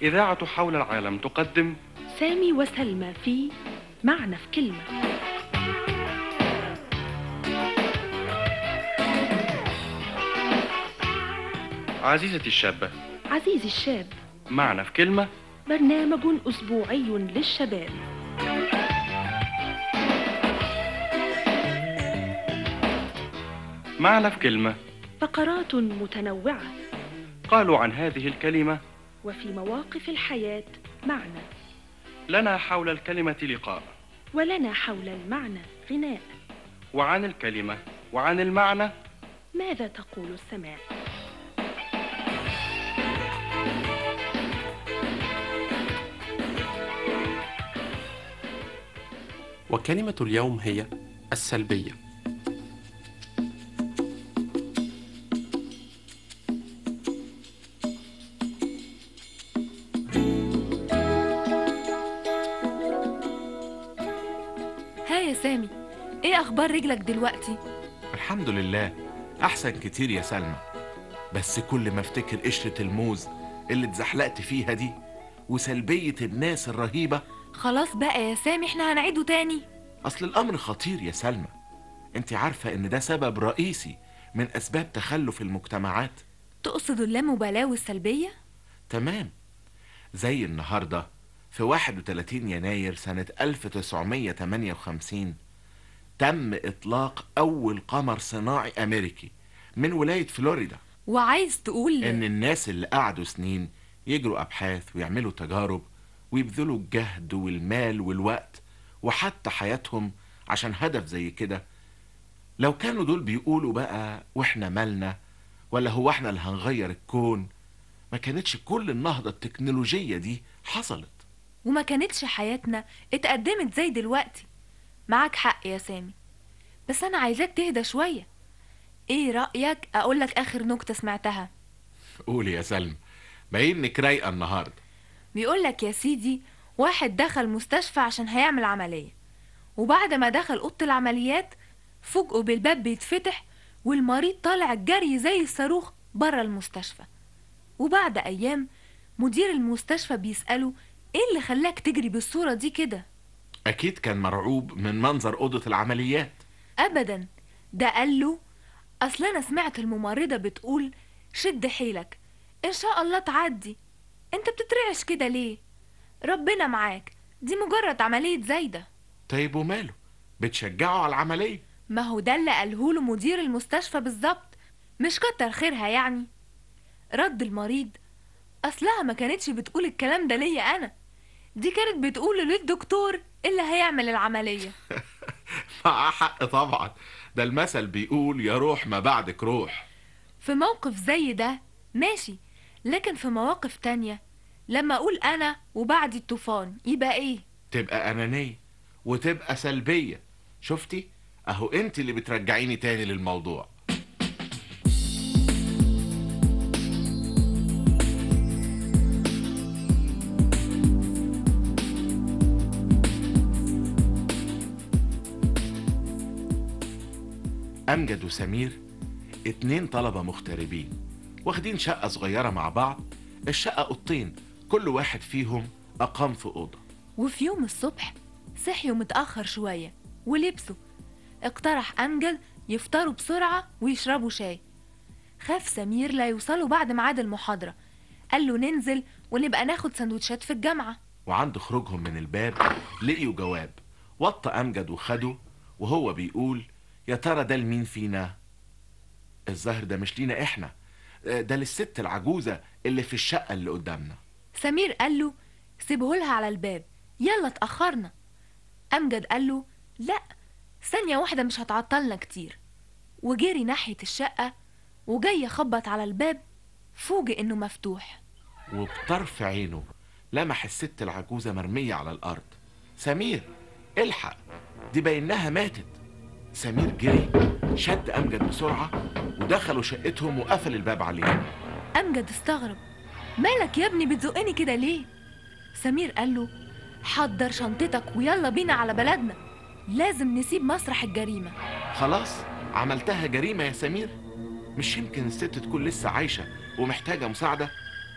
إذاعة حول العالم تقدم سامي وسلمى في معنى في كلمة. عزيزتي الشابة، عزيزي الشاب، معنى في كلمة، برنامج أسبوعي للشباب. معنى في كلمة، فقرات متنوعة، قالوا عن هذه الكلمة وفي مواقف الحياة معنى، لنا حول الكلمة لقاء، ولنا حول المعنى غناء، وعن الكلمة وعن المعنى ماذا تقول السماع؟ وكلمة اليوم هي السلبية. ها يا سامي، ايه اخبار رجلك دلوقتي؟ الحمد لله، احسن كتير يا سلمى. بس كل ما افتكر قشرة الموز اللي اتزحلقت فيها دي وسلبية الناس الرهيبة. خلاص بقى يا سامي، احنا هنعيده تاني. اصل الامر خطير يا سلمى، انت عارفة ان ده سبب رئيسي من اسباب تخلف المجتمعات. تقصد اللامبالاة والسلبية؟ تمام. زي النهاردة في 31 يناير سنة 1958 تم اطلاق اول قمر صناعي امريكي من ولاية فلوريدا. وعايز تقول ان الناس اللي قعدوا سنين يجروا ابحاث ويعملوا تجارب ويبذلوا الجهد والمال والوقت وحتى حياتهم عشان هدف زي كده، لو كانوا دول بيقولوا بقى واحنا مالنا، ولا هو احنا اللي هنغير الكون، ما كانتش كل النهضة التكنولوجية دي حصلت، وما كانتش حياتنا اتقدمت زي دلوقتي. معاك حق يا سامي، بس انا عايزاك تهدى شوية. ايه رأيك اقولك اخر نكتة سمعتها؟ قولي يا سلمى، باين انك رايقة النهاردة. بيقولك يا سيدي، واحد دخل مستشفى عشان هيعمل عملية، وبعد ما دخل أوضة العمليات فوجئوا بالباب بيتفتح والمريض طالع الجري زي الصاروخ بره المستشفى. وبعد أيام مدير المستشفى بيسأله: ايه اللي خلاك تجري بالصورة دي كده؟ اكيد كان مرعوب من منظر اوضة العمليات. أبدا، ده قال له: أصل أنا سمعت الممرضة بتقول شد حيلك إن شاء الله تعدي، انت بتترعش كده ليه؟ ربنا معاك، دي مجرد عملية زايدة. طيب وماله، بتشجعوا على العملية. ما هو ده اللي قاله له مدير المستشفى بالظبط، مش كتر خيرها يعني. رد المريض: أصلها ما كانتش بتقول الكلام ده ليا أنا، دي كانت بتقوله للدكتور اللي هيعمل العملية. مع حق طبعا، ده المثل بيقول يا روح ما بعدك روح. في موقف زي ده ماشي، لكن في مواقف تانية لما أقول أنا وبعد الطوفان يبقى إيه؟ تبقى أنانية وتبقى سلبية. شفتي؟ أهو أنت اللي بترجعيني تاني للموضوع. أمجد وسمير 2 طلبة مغتربين واخدين شقة صغيرة مع بعض. الشقة أوضتين، كل واحد فيهم أقام في أوضة. وفي يوم الصبح صحيوا متأخر شوية ولبسوا. اقترح أمجد يفطروا بسرعة ويشربوا شاي. خاف سمير لا يوصلوا بعد ميعاد المحاضرة، قال له ننزل ونبقى ناخد سندوتشات في الجامعة. وعند خروجهم من الباب لقيوا جواب، وطى أمجد وخده وهو بيقول: يا ترى ده لمين فينا؟ الظاهر ده مش لينا احنا، ده للست العجوزة اللي في الشقة اللي قدامنا. سمير قال له: سيبهولها على الباب، يلا اتأخرنا. أمجد قال له: لا، ثانية واحدة مش هتعطلنا كتير. وجري ناحية الشقة وجاي يخبط على الباب، فوجئ انه مفتوح. وبطرف عينه لمح الست العجوزة مرمية على الأرض. سمير الحق، دي باينها ماتت. سمير جري شد أمجد بسرعة ودخلوا شقتهم وقفل الباب عليه. أمجد استغرب: مالك يا ابني بتزقني كده ليه؟ سمير قال له: حضر شنطتك ويلا بينا على بلدنا، لازم نسيب مسرح الجريمة. خلاص عملتها جريمة يا سمير؟ مش يمكن الست تكون لسه عايشة ومحتاجة مساعدة؟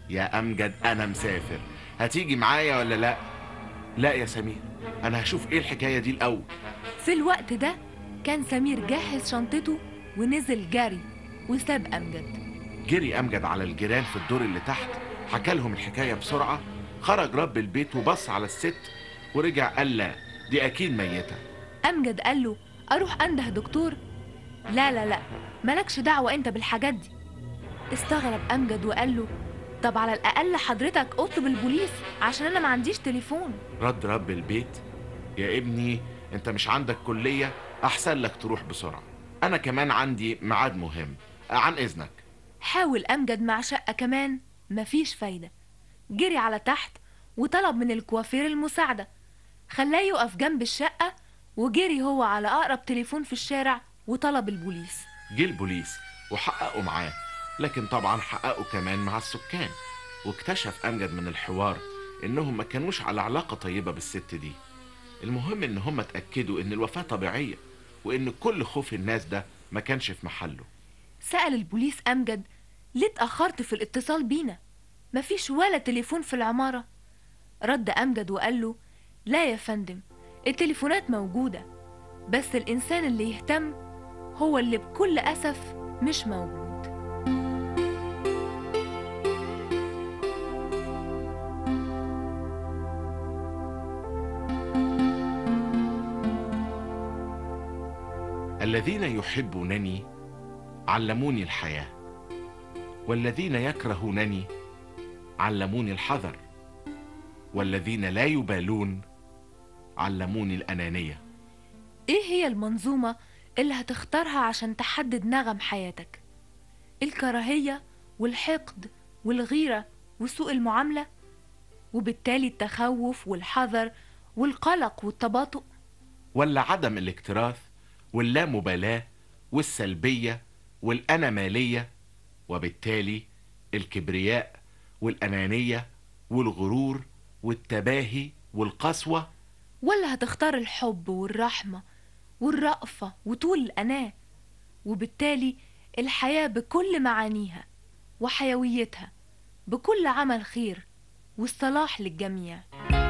يا أمجد أنا مسافر، هتيجي معايا ولا لأ؟ لا يا سمير، أنا هشوف إيه الحكاية دي الأول. في الوقت ده كان سمير جهز شنطته ونزل جري وساب أمجد. جري أمجد على الجيران في الدور اللي تحت، حكى لهم الحكاية بسرعة. خرج رب البيت وبص على الست ورجع قال لا، دي أكيد ميتة. أمجد قال له أروح أنده دكتور؟ لا لا لا، مالكش دعوة أنت بالحاجات دي. استغرب أمجد وقال له طب على الأقل حضرتك اطلب البوليس عشان أنا ما عنديش تليفون. رد رب البيت يا ابني انت مش عندك كلية، أحسن لك تروح بسرعة، أنا كمان عندي ميعاد مهم، عن إذنك. حاول أمجد مع شقة كمان، مفيش فايدة. جري على تحت وطلب من الكوافير المساعدة، خلاه يقف جنب الشقة، وجري هو على أقرب تليفون في الشارع وطلب البوليس. جه البوليس وحققوا معاه، لكن طبعا حققوا كمان مع السكان، واكتشف أمجد من الحوار إنهم ما كانوش على علاقة طيبة بالست دي. المهم إن هم اتأكدوا إن الوفاة طبيعية، وإن كل خوف الناس ده ما كانش في محله. سأل البوليس أمجد ليه اتأخرت في الاتصال بينا؟ مفيش ولا تليفون في العمارة. رد أمجد وقال له لا يا فندم، التليفونات موجودة، بس الإنسان اللي يهتم هو اللي بكل أسف مش موجود. الذين يحبونني علموني الحياة، والذين يكرهونني علموني الحذر، والذين لا يبالون علموني الأنانية. إيه هي المنظومة اللي هتختارها عشان تحدد نغم حياتك؟ الكراهية والحقد والغيرة وسوء المعاملة، وبالتالي التخوف والحذر والقلق والتباطؤ، ولا عدم الاكتراث واللامبالاة والسلبية والأنامالية، وبالتالي الكبرياء والأنانية والغرور والتباهي والقسوة؟ ولا هتختار الحب والرحمة والرأفة وطول الأناة، وبالتالي الحياة بكل معانيها وحيويتها، بكل عمل خير والصلاح للجميع؟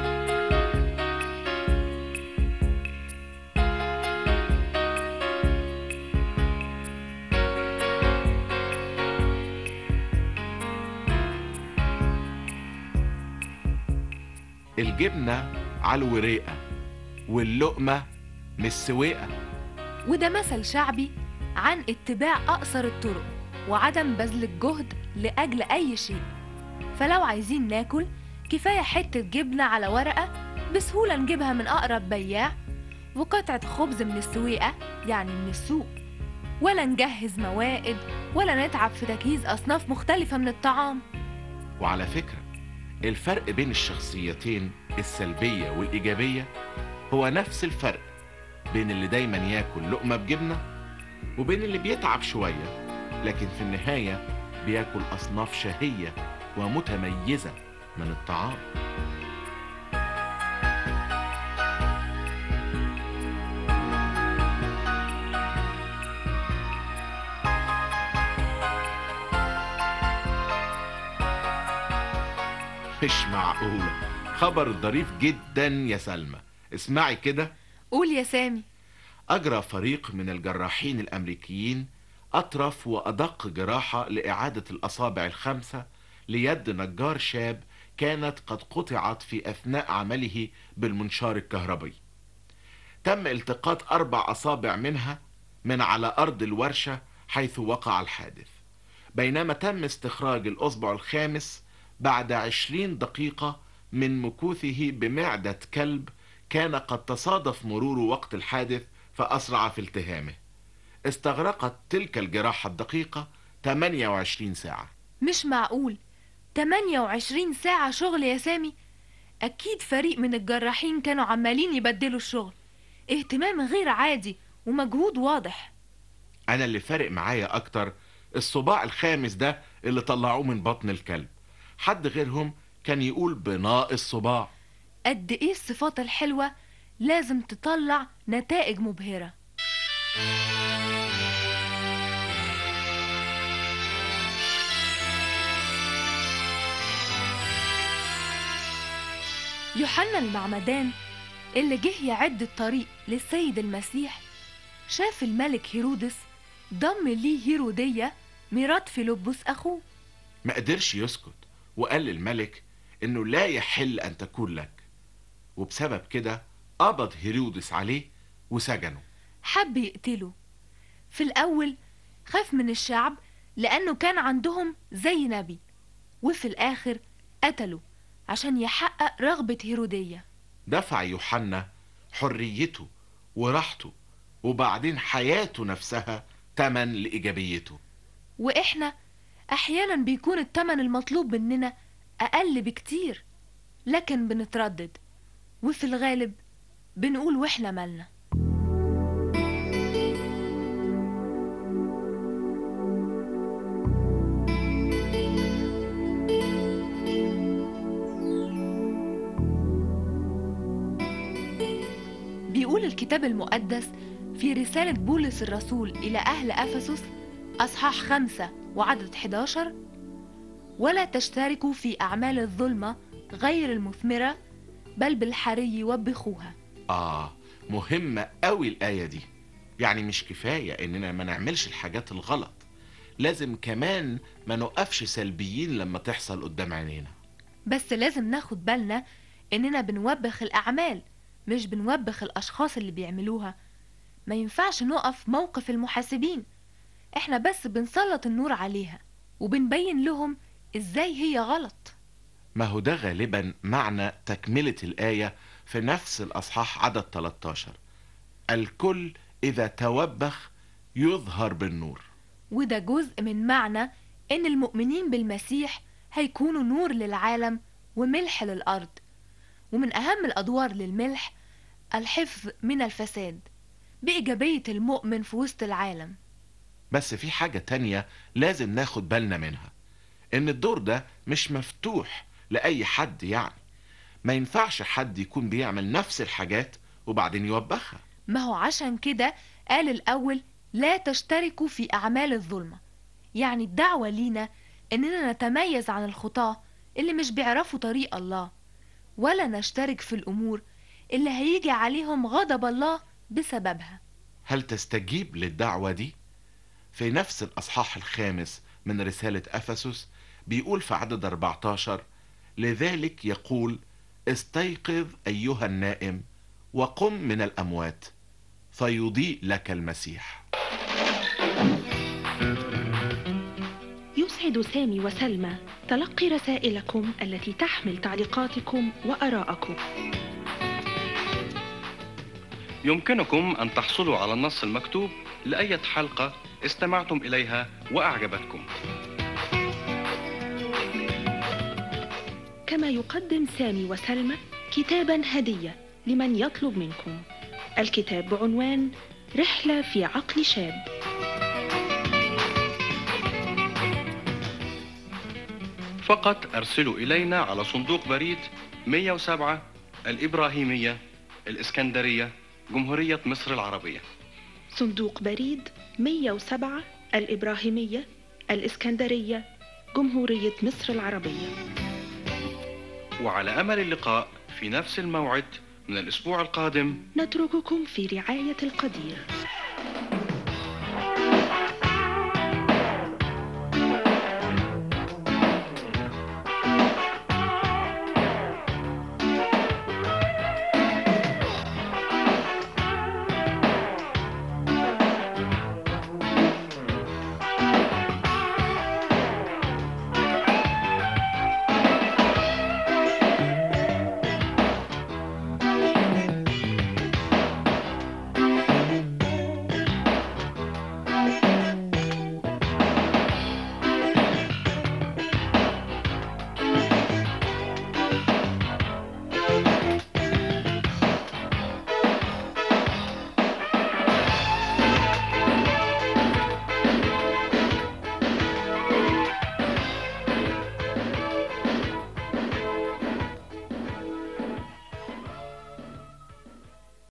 الجبنة على الوريقة واللقمة مش سويقة. وده مثل شعبي عن اتباع أقصر الطرق وعدم بذل الجهد لأجل أي شيء. فلو عايزين ناكل، كفاية حتة جبنة على ورقة بسهولة نجيبها من أقرب بياع، وقطعة خبز من السويقة يعني من السوق، ولا نجهز موائد ولا نتعب في تجهيز أصناف مختلفة من الطعام. وعلى فكرة الفرق بين الشخصيتين السلبية والإيجابية هو نفس الفرق بين اللي دايما ياكل لقمة بجبنة وبين اللي بيتعب شوية لكن في النهاية بياكل أصناف شهية ومتميزة من الطعام. مش معقولة، خبر ظريف جدا يا سلمى، اسمعي كده. قول يا سامي. أجرى فريق من الجراحين الأمريكيين أطرف وأدق جراحة لإعادة الأصابع الخمسة ليد نجار شاب كانت قد قطعت في أثناء عمله بالمنشار الكهربي. تم التقاط 4 أصابع منها من على أرض الورشة حيث وقع الحادث، بينما تم استخراج الأصبع الخامس بعد 20 دقيقة من مكوثه بمعدة كلب كان قد تصادف مرور وقت الحادث فأسرع في التهامه. استغرقت تلك الجراحة الدقيقة 28 ساعة. مش معقول، 28 ساعة شغل يا سامي؟ أكيد فريق من الجراحين كانوا عمالين يبدلوا الشغل، اهتمام غير عادي ومجهود واضح. أنا اللي فارق معايا أكتر الصباع الخامس ده اللي طلعوه من بطن الكلب، حد غيرهم كان يقول بناقص صباع. قد إيه الصفات الحلوة لازم تطلع نتائج مبهرة. يوحنا المعمدان اللي جه يعد الطريق للسيد المسيح شاف الملك هيرودس ضم ليه هيرودية مرات فيلبس أخوه. ما قدرش يسكت وقال للملك إنه لا يحل أن تكون لك، وبسبب كده قبض هيرودس عليه وسجنه. حب يقتله. في الأول خاف من الشعب لأنه كان عندهم زي نبي، وفي الآخر قتله عشان يحقق رغبة هيرودية. دفع يوحنا حريته وراحته وبعدين حياته نفسها تمن لإيجابيته. وإحنا أحيانا بيكون التمن المطلوب مننا أقل بكتير، لكن بنتردد، وفي الغالب بنقول وإحنا مالنا. بيقول الكتاب المقدس في رسالة بولس الرسول إلى أهل أفسس أصحاح 5 وعدد 11: ولا تشتركوا في أعمال الظلمة غير المثمرة، بل بالحري وبخوها. مهمة قوي الآية دي. يعني مش كفاية إننا ما نعملش الحاجات الغلط، لازم كمان ما نقفش سلبيين لما تحصل قدام عينينا. بس لازم ناخد بالنا إننا بنوبخ الأعمال، مش بنوبخ الأشخاص اللي بيعملوها. ما ينفعش نقف موقف المحاسبين، احنا بس بنسلط النور عليها وبنبين لهم ازاي هي غلط. ما هو ده غالبا معنى تكملة الآية في نفس الأصحاح عدد 13: الكل إذا توبخ يظهر بالنور. وده جزء من معنى ان المؤمنين بالمسيح هيكونوا نور للعالم وملح للأرض. ومن أهم الأدوار للملح الحفظ من الفساد بإيجابية المؤمن في وسط العالم. بس في حاجة تانية لازم ناخد بالنا منها، إن الدور ده مش مفتوح لأي حد. يعني ما ينفعش حد يكون بيعمل نفس الحاجات وبعدين يوبخها. ما هو عشان كده قال الأول لا تشتركوا في أعمال الظلمة. يعني الدعوة لينا إننا نتميز عن الخطاة اللي مش بيعرفوا طريق الله، ولا نشترك في الأمور اللي هيجي عليهم غضب الله بسببها. هل تستجيب للدعوة دي؟ في نفس الأصحاح 5 من رسالة أفسس بيقول في عدد 14: لذلك يقول استيقظ أيها النائم وقم من الأموات فيضيء لك المسيح. يسعد سامي وسلمى تلقي رسائلكم التي تحمل تعليقاتكم وآراءكم. يمكنكم أن تحصلوا على النص المكتوب لأية حلقة استمعتم إليها وأعجبتكم. كما يقدم سامي وسلمى كتابا هدية لمن يطلب منكم. الكتاب بعنوان رحلة في عقل شاب. فقط أرسلوا إلينا على صندوق بريد 107 الإبراهيمية، الإسكندرية، جمهورية مصر العربية. صندوق بريد 107 الإبراهيمية، الإسكندرية، جمهورية مصر العربية. وعلى أمل اللقاء في نفس الموعد من الأسبوع القادم. نترككم في رعاية القدير.